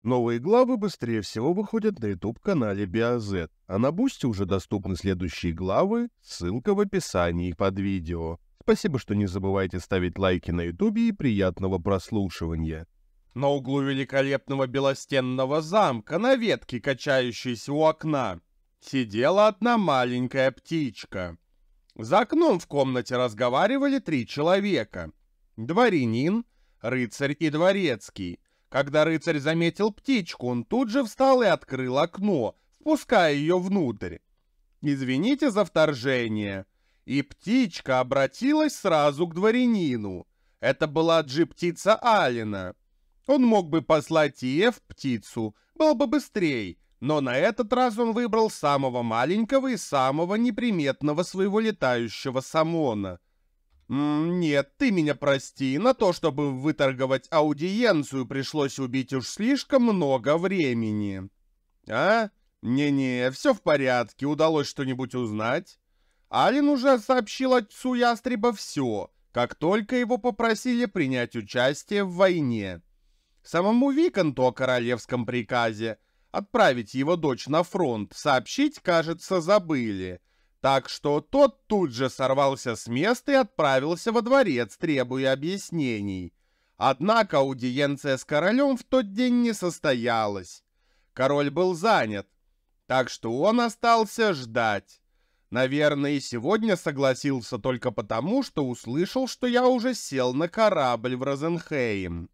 Новые главы быстрее всего выходят на YouTube-канале BioZ, а на Бусти уже доступны следующие главы, ссылка в описании под видео. Спасибо, что не забывайте ставить лайки на YouTube и приятного прослушивания. На углу великолепного белостенного замка, на ветке, качающейся у окна, сидела одна маленькая птичка. За окном в комнате разговаривали 3 человека. Дворянин, рыцарь и дворецкий. Когда рыцарь заметил птичку, он тут же встал и открыл окно, впуская ее внутрь. «Извините за вторжение». И птичка обратилась сразу к дворянину. Это была джи-птица Алина. Он мог бы послать птицу, было бы быстрей, но на этот раз он выбрал самого маленького и самого неприметного своего летающего самона. «Нет, ты меня прости, на то, чтобы выторговать аудиенцию, пришлось убить уж слишком много времени». «А? Не-не, все в порядке, удалось что-нибудь узнать?» Алин уже сообщил отцу ястреба все, как только его попросили принять участие в войне. Самому Виконту о королевском приказе отправить его дочь на фронт сообщить, кажется, забыли. Так что тот тут же сорвался с места и отправился во дворец, требуя объяснений. Однако аудиенция с королем в тот день не состоялась. Король был занят, так что он остался ждать. Наверное, и сегодня согласился только потому, что услышал, что я уже сел на корабль в Розенхейм.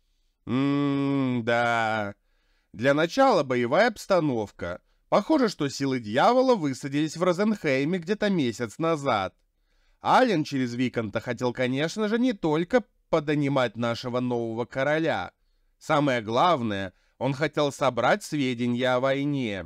Да. Для начала боевая обстановка. Похоже, что силы дьявола высадились в Розенхейме где-то месяц назад. Ален через Виконта хотел, конечно же, не только подонимать нашего нового короля. Самое главное, он хотел собрать сведения о войне.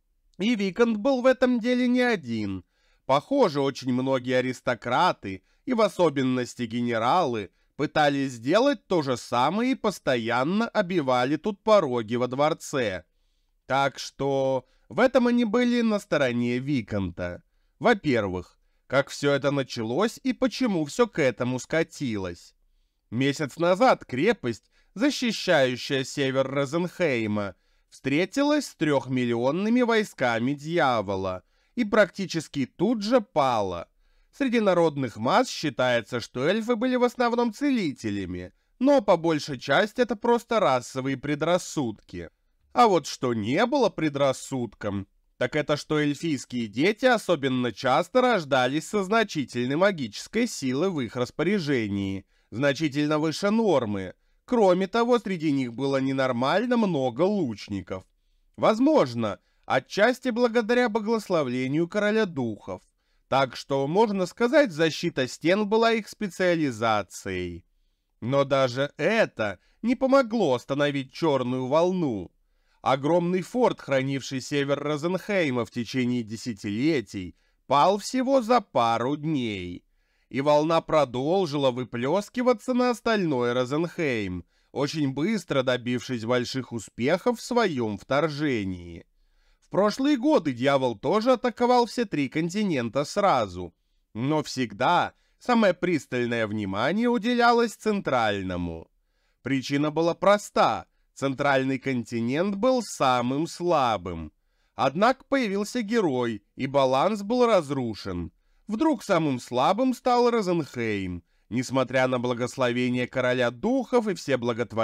И Виконт был в этом деле не один. Похоже, очень многие аристократы, и в особенности генералы, пытались сделать то же самое и постоянно обивали тут пороги во дворце. Так что в этом они были на стороне Виконта. Во-первых, как все это началось и почему все к этому скатилось. Месяц назад крепость, защищающая север Розенхейма, встретилась с 3-миллионными войсками дьявола и практически тут же пала. Среди народных масс считается, что эльфы были в основном целителями, но по большей части это просто расовые предрассудки. А вот что не было предрассудком, так это что эльфийские дети особенно часто рождались со значительной магической силой в их распоряжении, значительно выше нормы. Кроме того, среди них было ненормально много лучников. Возможно, отчасти благодаря благословлению короля духов. Так что, можно сказать, защита стен была их специализацией. Но даже это не помогло остановить черную волну. Огромный форт, хранивший север Розенхейма в течение десятилетий, пал всего за пару дней. И волна продолжила выплескиваться на остальной Розенхейм, очень быстро добившись больших успехов в своем вторжении. В прошлые годы дьявол тоже атаковал все 3 континента сразу, но всегда самое пристальное внимание уделялось центральному. Причина была проста. Центральный континент был самым слабым. Однако появился герой, и баланс был разрушен. Вдруг самым слабым стал Розенхейм, несмотря на благословение короля духов и все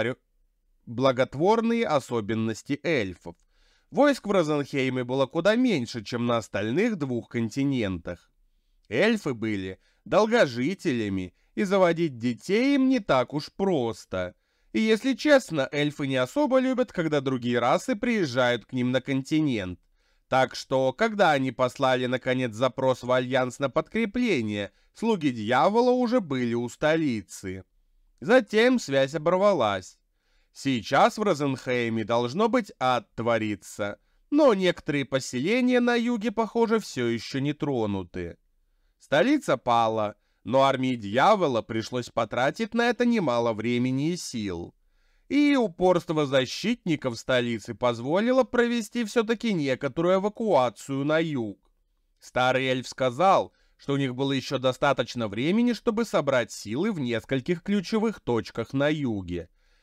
благотворные особенности эльфов. Войск в Розенхейме было куда меньше, чем на остальных 2 континентах. Эльфы были долгожителями, и заводить детей им не так уж просто. И если честно, эльфы не особо любят, когда другие расы приезжают к ним на континент. Так что, когда они послали наконец запрос в Альянс на подкрепление, слуги дьявола уже были у столицы. Затем связь оборвалась. Сейчас в Розенхейме должно быть ад твориться, но некоторые поселения на юге, похоже, все еще не тронуты. Столица пала, но армии дьявола пришлось потратить на это немало времени и сил. И упорство защитников столицы позволило провести все-таки некоторую эвакуацию на юг. Старый эльф сказал, что у них было еще достаточно времени, чтобы собрать силы в нескольких ключевых точках на юге.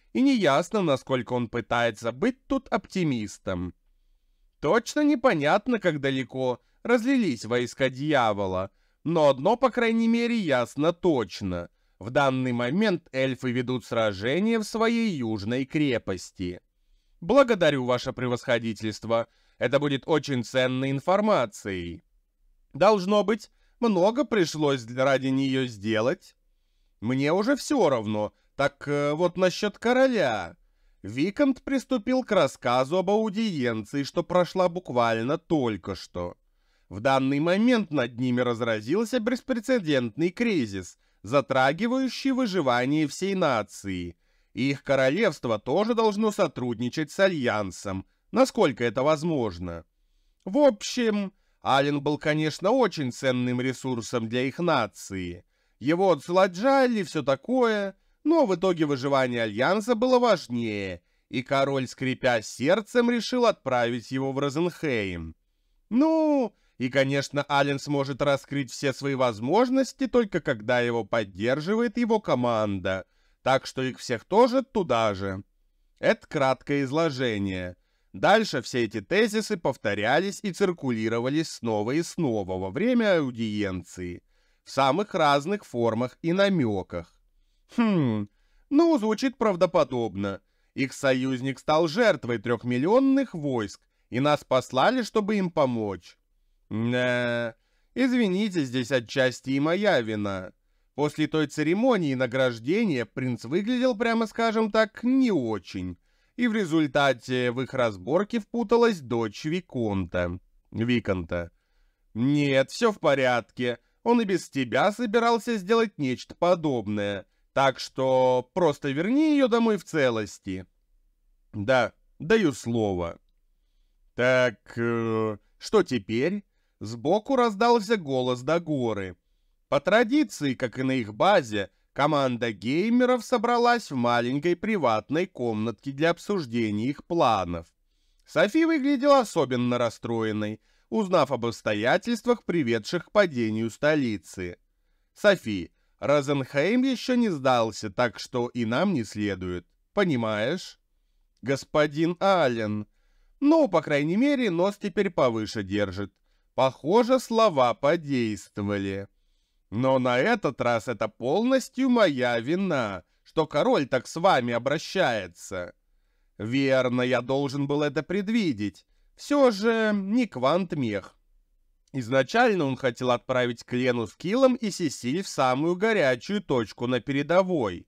и неясно, насколько он пытается быть тут оптимистом. Точно непонятно, как далеко разлились войска дьявола, но одно, по крайней мере, ясно точно. В данный момент эльфы ведут сражение в своей южной крепости. Благодарю, ваше превосходительство. Это будет очень ценной информацией. Должно быть, много пришлось ради нее сделать. Мне уже все равно. Так вот насчет короля. Викант приступил к рассказу об аудиенции, что прошла буквально только что. В данный момент над ними разразился беспрецедентный кризис, затрагивающий выживание всей нации. И их королевство тоже должно сотрудничать с Альянсом, насколько это возможно. В общем, Ален был, конечно, очень ценным ресурсом для их нации. Его отсылали и все такое, но в итоге выживание Альянса было важнее, и король, скрипя сердцем, решил отправить его в Розенхейм. Ну, и, конечно, Ален сможет раскрыть все свои возможности только когда его поддерживает его команда, так что их всех тоже туда же. Это краткое изложение. Дальше все эти тезисы повторялись и циркулировались снова и снова во время аудиенции, в самых разных формах и намеках. Ну, звучит правдоподобно. Их союзник стал жертвой 3-миллионных войск, и нас послали, чтобы им помочь. Извините, здесь отчасти и моя вина. После той церемонии награждения принц выглядел, прямо скажем так, не очень. И в результате в их разборке впуталась дочь Виконта. Нет, все в порядке. Он и без тебя собирался сделать нечто подобное. Так что просто верни ее домой в целости. Да, даю слово. Так, что теперь? Сбоку раздался голос Дагоры. По традиции, как и на их базе, команда геймеров собралась в маленькой приватной комнатке для обсуждения их планов. Софи выглядела особенно расстроенной, узнав об обстоятельствах, приведших к падению столицы. «Софи, Розенхейм еще не сдался, так что и нам не следует. Понимаешь?» «Господин Аллен. Ну, по крайней мере, нос теперь повыше держит. Похоже, слова подействовали. Но на этот раз это полностью моя вина, что король так с вами обращается. Верно, я должен был это предвидеть. Все же не квант-мех. Изначально он хотел отправить Клену с Киллом и Сесиль в самую горячую точку на передовой.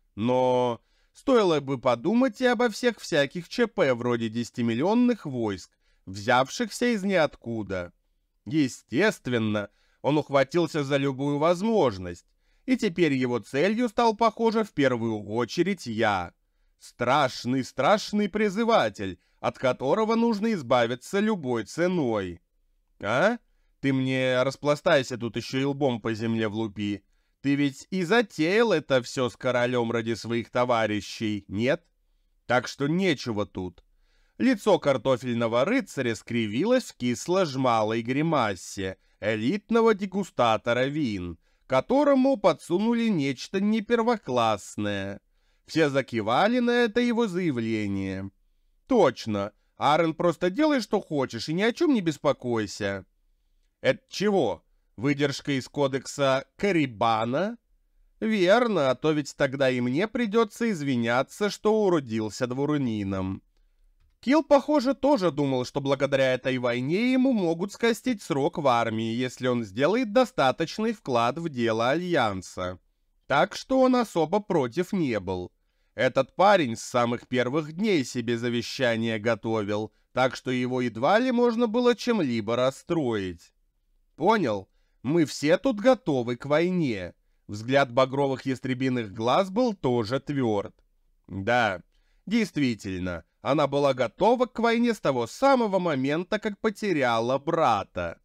Но стоило бы подумать и обо всех всяких ЧП вроде 10-миллионных войск, взявшихся из ниоткуда. Естественно, он ухватился за любую возможность, и теперь его целью стал, похоже, в первую очередь я. Страшный, страшный призыватель, от которого нужно избавиться любой ценой. А? Ты мне распластайся тут еще и лбом по земле влупи. Ты ведь и затеял это все с королем ради своих товарищей, нет? Так что нечего тут. Лицо картофельного рыцаря скривилось в кисло-жмалой гримасе элитного дегустатора вин, которому подсунули нечто не первоклассное. Все закивали на это его заявление. «Точно, Аарон, просто делай, что хочешь, и ни о чем не беспокойся». «Это чего? Выдержка из кодекса Карибана?» «Верно, а то ведь тогда и мне придется извиняться, что уродился дворянином». Килл, похоже, тоже думал, что благодаря этой войне ему могут скостить срок в армии, если он сделает достаточный вклад в дело Альянса. Так что он особо против не был. Этот парень с самых первых дней себе завещание готовил, так что его едва ли можно было чем-либо расстроить. Понял? Мы все тут готовы к войне. Взгляд багровых ястребиных глаз был тоже тверд. Да, действительно, она была готова к войне с того самого момента, как потеряла брата.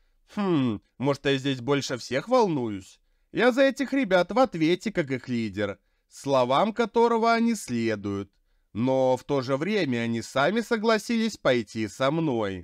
Может, я здесь больше всех волнуюсь? Я за этих ребят в ответе, как их лидер, словам которого они следуют. Но в то же время они сами согласились пойти со мной.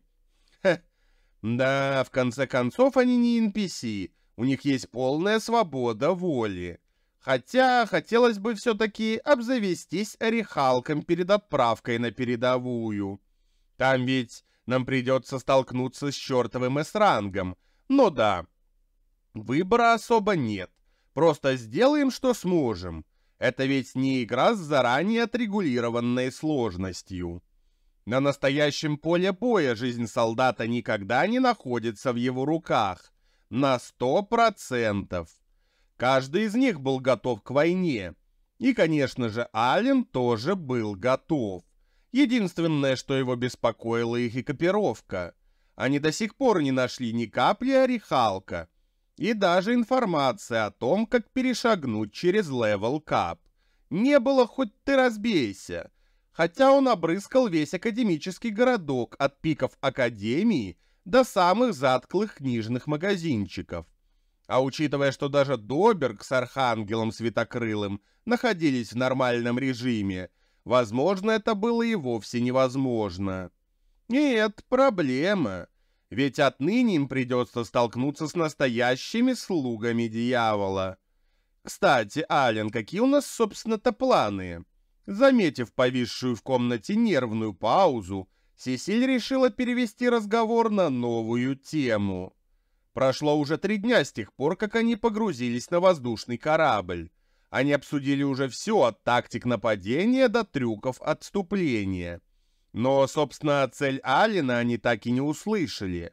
Да, в конце концов, они не NPC, у них есть полная свобода воли. Хотя хотелось бы все-таки обзавестись орехалком перед отправкой на передовую. Там ведь нам придется столкнуться с чертовым С-рангом. Но да, выбора особо нет. Просто сделаем, что сможем. Это ведь не игра с заранее отрегулированной сложностью. На настоящем поле боя жизнь солдата никогда не находится в его руках. На 100%. Каждый из них был готов к войне. И, конечно же, Ален тоже был готов. Единственное, что его беспокоило, их экипировка. Они до сих пор не нашли ни капли орехалка. И даже информация о том, как перешагнуть через левел кап. Не было, хоть ты разбейся. Хотя он обрыскал весь академический городок от пиков академии до самых затклых книжных магазинчиков. А учитывая, что даже Доберг с Архангелом Светокрылым находились в нормальном режиме, возможно, это было и вовсе невозможно. И это проблема. Ведь отныне им придется столкнуться с настоящими слугами дьявола. Кстати, Ален, какие у нас, собственно-то, планы? Заметив повисшую в комнате нервную паузу, Сесиль решила перевести разговор на новую тему. Прошло уже 3 дня с тех пор, как они погрузились на воздушный корабль. Они обсудили уже все от тактик нападения до трюков отступления. Но, собственно, цель Алина они так и не услышали.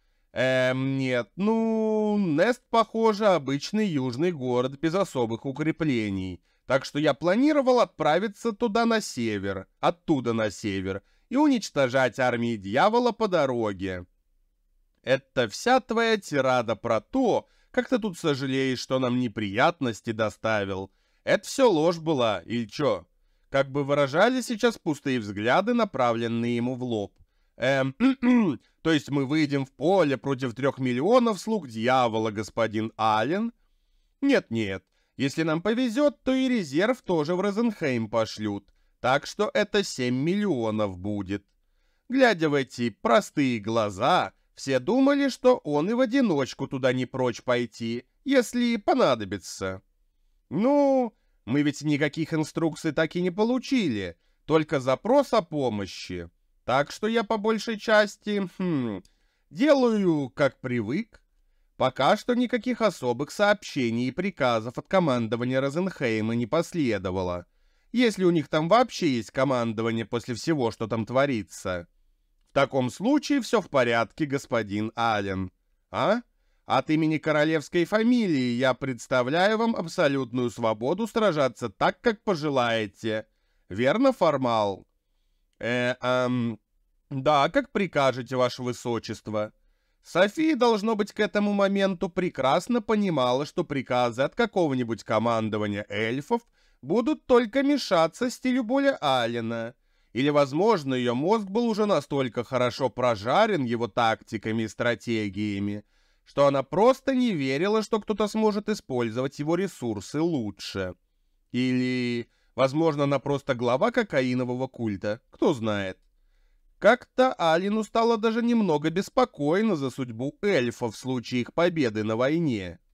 Нет, Нест, похоже, обычный южный город без особых укреплений. Так что я планировал отправиться туда на север, оттуда на север, и уничтожать армии дьявола по дороге. Это вся твоя тирада про то, как ты тут сожалеешь, что нам неприятности доставил. Это все ложь была, или чё? Как бы выражали сейчас пустые взгляды, направленные ему в лоб. То есть мы выйдем в поле против 3 миллионов слуг дьявола, господин Ален? Нет-нет, если нам повезет, то и резерв тоже в Розенхейм пошлют. Так что это 7 миллионов будет. Глядя в эти простые глаза, все думали, что он и в одиночку туда не прочь пойти, если понадобится. Ну, мы ведь никаких инструкций так и не получили, только запрос о помощи. Так что я по большей части, делаю, как привык. Пока что никаких особых сообщений и приказов от командования Розенхейма не последовало. Если у них там вообще есть командование после всего, что там творится. В таком случае все в порядке, господин Ален. А? От имени королевской фамилии я представляю вам абсолютную свободу сражаться так, как пожелаете. Верно, Формал? Да, как прикажете, ваше высочество. София, должно быть, к этому моменту прекрасно понимала, что приказы от какого-нибудь командования эльфов будут только мешаться стилю боя Алена. Или, возможно, ее мозг был уже настолько хорошо прожарен его тактиками и стратегиями, что она просто не верила, что кто-то сможет использовать его ресурсы лучше. Или, возможно, она просто глава кокаинового культа, кто знает. Как-то Алину стало даже немного беспокойно за судьбу эльфов в случае их победы на войне.